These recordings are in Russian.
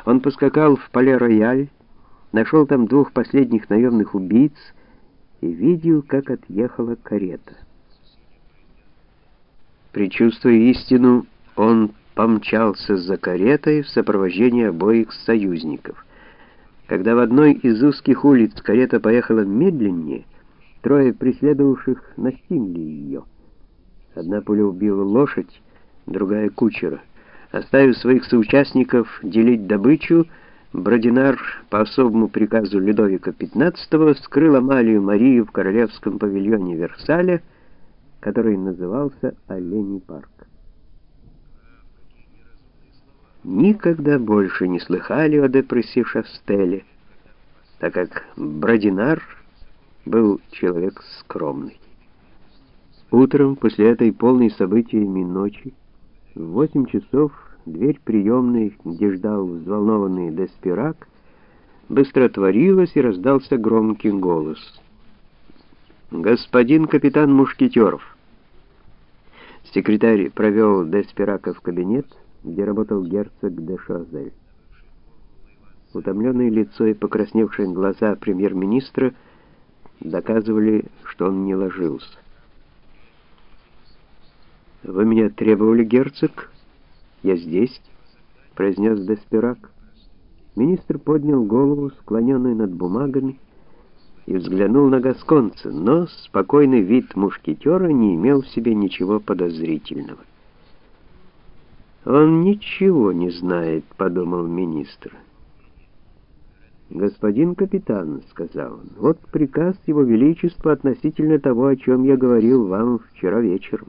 Он поскакал в Пале-Рояль, нашел там двух последних наемных убийц и видел, как отъехала карета. Предчувствуя истину, он помчался за каретой в сопровождении обоих союзников. Когда в одной из узких улиц карета поехала медленнее, трое преследовавших настигли ее. Одна пуля убила лошадь, другая — кучера. Оставив своих соучастников делить добычу, Бродинар по особому приказу Людовика XV скрыл Амалию Марию в королевском павильоне Версаля, который назывался Оленей парк. Никогда больше не слыхали о депрессе Шастеле, так как Бродинар был человек скромный. Утром, после этой полной событиями ночи, в 8 часов дверь приемной, где ждал взволнованный Деспирак, быстро отворилась, и раздался громкий голос. «Господин капитан Мушкетеров!» Секретарь провел Деспирака в кабинет, где работал герцог де Шозель. Утомленное лицо и покрасневшие глаза премьер-министра доказывали, что он не ложился. «Вы меня требовали, герцог? Я здесь», — произнес Деспирак. Министр поднял голову, склоненную над бумагами, и взглянул на гасконца, но спокойный вид мушкетера не имел в себе ничего подозрительного. «Он ничего не знает», — подумал министр. «Господин капитан», — сказал он, — «вот приказ Его Величества относительно того, о чем я говорил вам вчера вечером».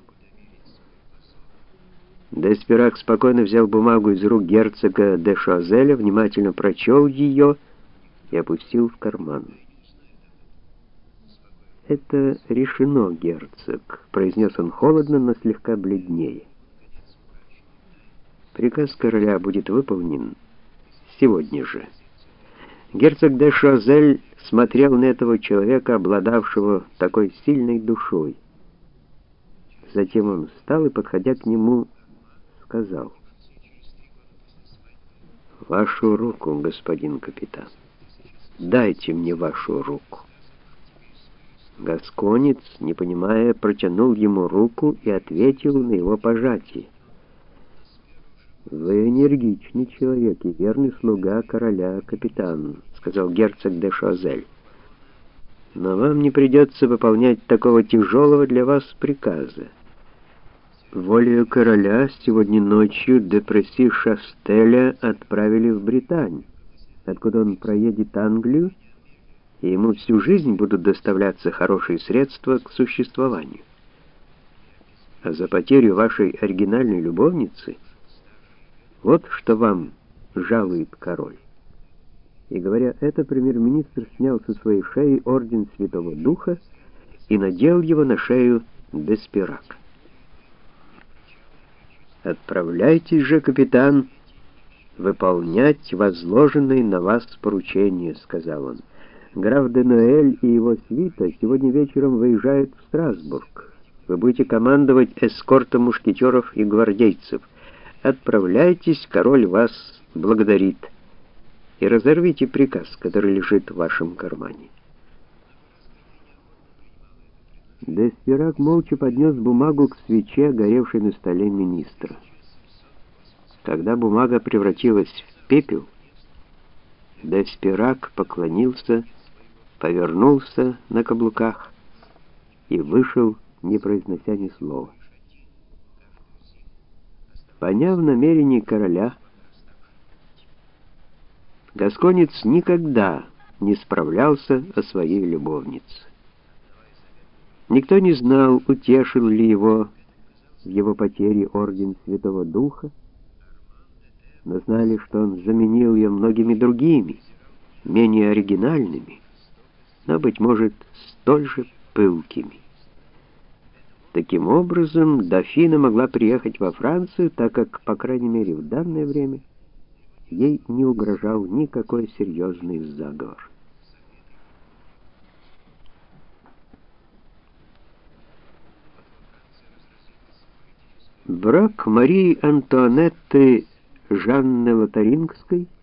Деспирак спокойно взял бумагу из рук герцога де Шозеля, внимательно прочел ее и опустил в карман. «Это решено, герцог», — произнес он холодно, но слегка бледнее. «Приказ короля будет выполнен сегодня же». Герцог де Шозель смотрел на этого человека, обладавшего такой сильной душой. Затем он встал и, подходя к нему, сказал: «Вашу руку, господин капитан. Дайте мне вашу руку». Гасконец, не понимая, протянул ему руку и ответил на его пожатие. «Вы энергичный человек и верный слуга короля, капитан», — сказал герцог де Шозель. «Но вам не придется выполнять такого тяжелого для вас приказа. Волею короля сегодня ночью депресси Шастеля отправили в Британию, откуда он проедет Англию, и ему всю жизнь будут доставляться хорошие средства к существованию. А за потерю вашей оригинальной любовницы вот что вам жалует король». И говоря это, премьер-министр снял со своей шеи орден Святого Духа и надел его на шею Деспирака. «Отправляйтесь же, капитан, выполнять возложенные на вас поручения», — сказал он. «Граф де Ноэль и его свита сегодня вечером выезжают в Страсбург. Вы будете командовать эскортом мушкетеров и гвардейцев. Отправляйтесь, король вас благодарит. И разорвите приказ, который лежит в вашем кармане». Деспирак молча поднес бумагу к свече, горевшей на столе министра. Когда бумага превратилась в пепел, Деспирак поклонился, повернулся на каблуках и вышел, не произнося ни слова. Поняв намерение короля, гасконец никогда не справлялся о своей любовнице. Никто не знал, утешил ли его в его потере орден Святого Духа, но знали, что он заменил ее многими другими, менее оригинальными, но, быть может, столь же пылкими. Таким образом, дофина могла приехать во Францию, так как, по крайней мере, в данное время ей не угрожал никакой серьезный заговор. Брак Марии Антуанетты Жанны Лотарингской